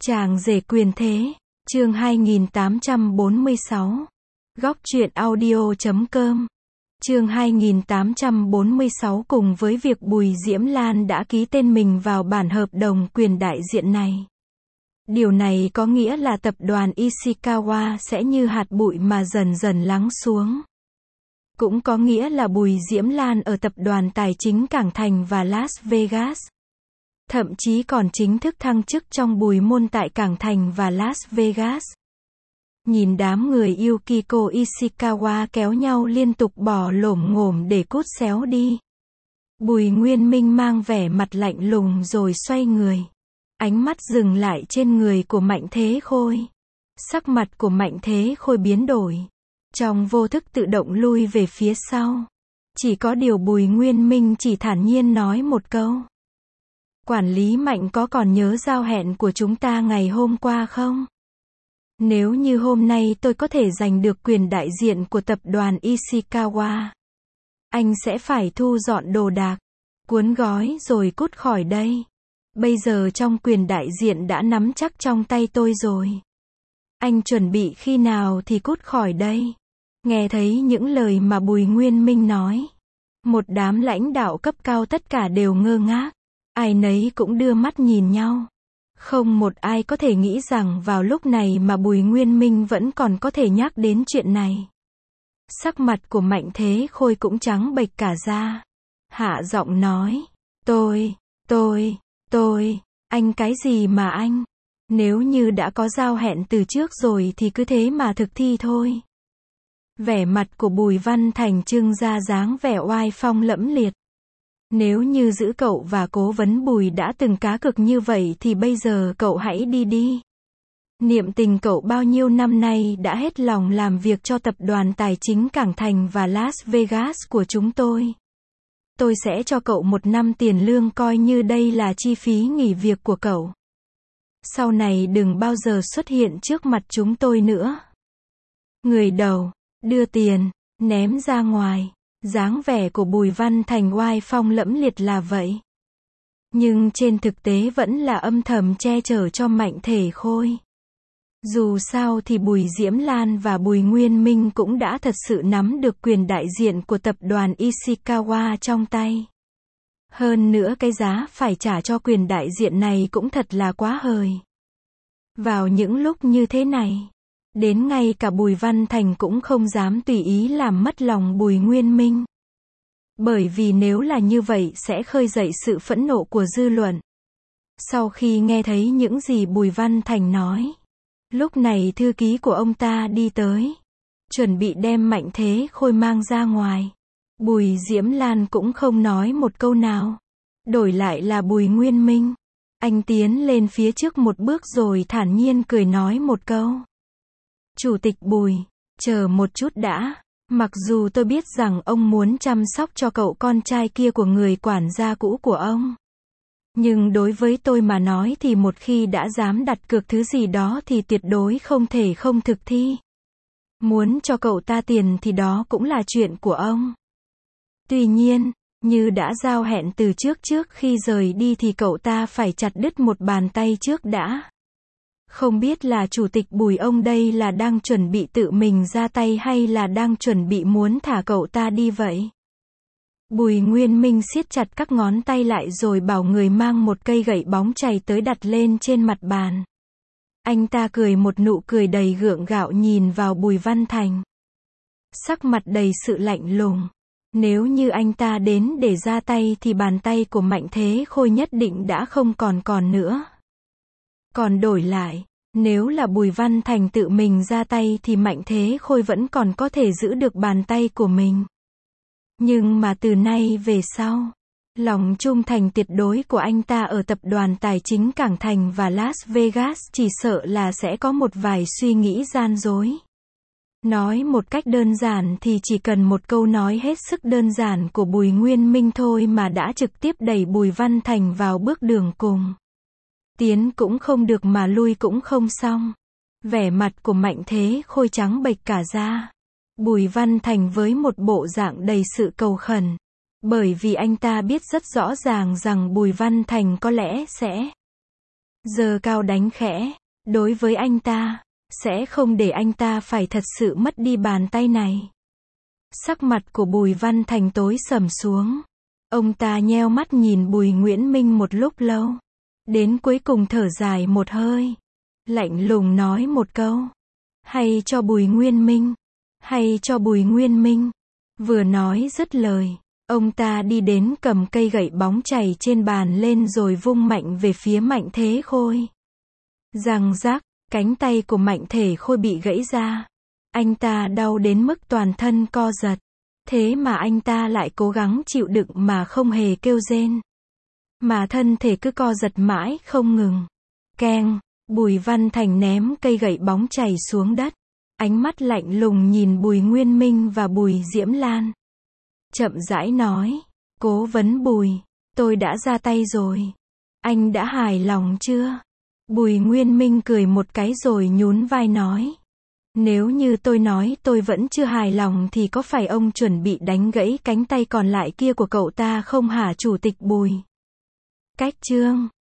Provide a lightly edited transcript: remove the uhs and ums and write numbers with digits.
Chàng rể quyền thế, chương 2846. Góc truyện audio.com. Chương 2846 cùng với việc Bùi Diễm Lan đã ký tên mình vào bản hợp đồng quyền đại diện này. Điều này có nghĩa là tập đoàn Ishikawa sẽ như hạt bụi mà dần dần lắng xuống. Cũng có nghĩa là Bùi Diễm Lan ở tập đoàn tài chính Cảng Thành và Las Vegas. Thậm chí còn chính thức thăng chức trong Bùi môn tại Cảng Thành và Las Vegas. Nhìn đám người Yukiko Ishikawa kéo nhau liên tục bò lổm ngổm để cút xéo đi. Bùi Nguyên Minh mang vẻ mặt lạnh lùng rồi xoay người. Ánh mắt dừng lại trên người của Mạnh Thế Khôi. Sắc mặt của Mạnh Thế Khôi biến đổi. Trong vô thức tự động lui về phía sau. Chỉ có điều Bùi Nguyên Minh chỉ thản nhiên nói một câu. Quản lý Mạnh có còn nhớ giao hẹn của chúng ta ngày hôm qua không? Nếu như hôm nay tôi có thể giành được quyền đại diện của tập đoàn Ishikawa, anh sẽ phải thu dọn đồ đạc, cuốn gói rồi cút khỏi đây. Bây giờ trong quyền đại diện đã nắm chắc trong tay tôi rồi. Anh chuẩn bị khi nào thì cút khỏi đây. Nghe thấy những lời mà Bùi Nguyên Minh nói, một đám lãnh đạo cấp cao tất cả đều ngơ ngác. Ai nấy cũng đưa mắt nhìn nhau. Không một ai có thể nghĩ rằng vào lúc này mà Bùi Nguyên Minh vẫn còn có thể nhắc đến chuyện này. Sắc mặt của Mạnh Thế Khôi cũng trắng bệch cả ra. Hạ giọng nói, anh cái gì mà anh? Nếu như đã có giao hẹn từ trước rồi thì cứ thế mà thực thi thôi. Vẻ mặt của Bùi Văn Thành trưng ra dáng vẻ oai phong lẫm liệt. Nếu như giữ cậu và cố vấn Bùi đã từng cá cược như vậy thì bây giờ cậu hãy đi đi. Niệm tình cậu bao nhiêu năm nay đã hết lòng làm việc cho tập đoàn tài chính Cảng Thành và Las Vegas của chúng tôi. Tôi sẽ cho cậu 1 năm tiền lương coi như đây là chi phí nghỉ việc của cậu. Sau này đừng bao giờ xuất hiện trước mặt chúng tôi nữa. Người đầu, đưa tiền, ném ra ngoài. Dáng vẻ của Bùi Văn Thành oai phong lẫm liệt là vậy. Nhưng trên thực tế vẫn là âm thầm che chở cho Mạnh Thế Khôi. Dù sao thì Bùi Diễm Lan và Bùi Nguyên Minh cũng đã thật sự nắm được quyền đại diện của tập đoàn Ishikawa trong tay. Hơn nữa cái giá phải trả cho quyền đại diện này cũng thật là quá hời. Vào những lúc như thế này, đến ngay cả Bùi Văn Thành cũng không dám tùy ý làm mất lòng Bùi Nguyên Minh. Bởi vì nếu là như vậy sẽ khơi dậy sự phẫn nộ của dư luận. Sau khi nghe thấy những gì Bùi Văn Thành nói, lúc này thư ký của ông ta đi tới, chuẩn bị đem Mạnh Thế Khôi mang ra ngoài. Bùi Diễm Lan cũng không nói một câu nào. Đổi lại là Bùi Nguyên Minh. Anh tiến lên phía trước một bước rồi thản nhiên cười nói một câu. Chủ tịch Bùi, chờ một chút đã. Mặc dù tôi biết rằng ông muốn chăm sóc cho cậu con trai kia của người quản gia cũ của ông. Nhưng đối với tôi mà nói thì một khi đã dám đặt cược thứ gì đó thì tuyệt đối không thể không thực thi. Muốn cho cậu ta tiền thì đó cũng là chuyện của ông. Tuy nhiên, như đã giao hẹn từ trước khi rời đi thì cậu ta phải chặt đứt một bàn tay trước đã. Không biết là chủ tịch Bùi ông đây là đang chuẩn bị tự mình ra tay hay là đang chuẩn bị muốn thả cậu ta đi vậy? Bùi Nguyên Minh siết chặt các ngón tay lại rồi bảo người mang một cây gậy bóng chày tới đặt lên trên mặt bàn. Anh ta cười một nụ cười đầy gượng gạo nhìn vào Bùi Văn Thành. Sắc mặt đầy sự lạnh lùng. Nếu như anh ta đến để ra tay thì bàn tay của Mạnh Thế Khôi nhất định đã không còn nữa. Còn đổi lại, nếu là Bùi Văn Thành tự mình ra tay thì Mạnh Thế Khôi vẫn còn có thể giữ được bàn tay của mình. Nhưng mà từ nay về sau, lòng trung thành tuyệt đối của anh ta ở tập đoàn tài chính Cảng Thành và Las Vegas chỉ sợ là sẽ có một vài suy nghĩ gian dối. Nói một cách đơn giản thì chỉ cần một câu nói hết sức đơn giản của Bùi Nguyên Minh thôi mà đã trực tiếp đẩy Bùi Văn Thành vào bước đường cùng. Tiến cũng không được mà lui cũng không xong. Vẻ mặt của Mạnh Thế Khôi trắng bệch cả ra. Bùi Văn Thành với một bộ dạng đầy sự cầu khẩn. Bởi vì anh ta biết rất rõ ràng rằng Bùi Văn Thành có lẽ sẽ giơ cao đánh khẽ. Đối với anh ta, sẽ không để anh ta phải thật sự mất đi bàn tay này. Sắc mặt của Bùi Văn Thành tối sầm xuống. Ông ta nheo mắt nhìn Bùi Nguyễn Minh một lúc lâu. Đến cuối cùng thở dài một hơi. Lạnh lùng nói một câu. Hay cho Bùi Nguyên Minh. Hay cho Bùi Nguyên Minh. Vừa nói dứt lời, ông ta đi đến cầm cây gậy bóng chảy trên bàn lên rồi vung mạnh về phía Mạnh Thế Khôi. Răng rắc, cánh tay của Mạnh Thể Khôi bị gãy ra. Anh ta đau đến mức toàn thân co giật. Thế mà anh ta lại cố gắng chịu đựng mà không hề kêu rên. Mà thân thể cứ co giật mãi không ngừng. Keng, Bùi Văn Thành ném cây gậy bóng chảy xuống đất. Ánh mắt lạnh lùng nhìn Bùi Nguyên Minh và Bùi Diễm Lan. Chậm rãi nói, Cố vấn Bùi, tôi đã ra tay rồi. Anh đã hài lòng chưa? Bùi Nguyên Minh cười một cái rồi nhún vai nói. Nếu như tôi nói tôi vẫn chưa hài lòng thì có phải ông chuẩn bị đánh gãy cánh tay còn lại kia của cậu ta không hả Chủ tịch Bùi? Cách chương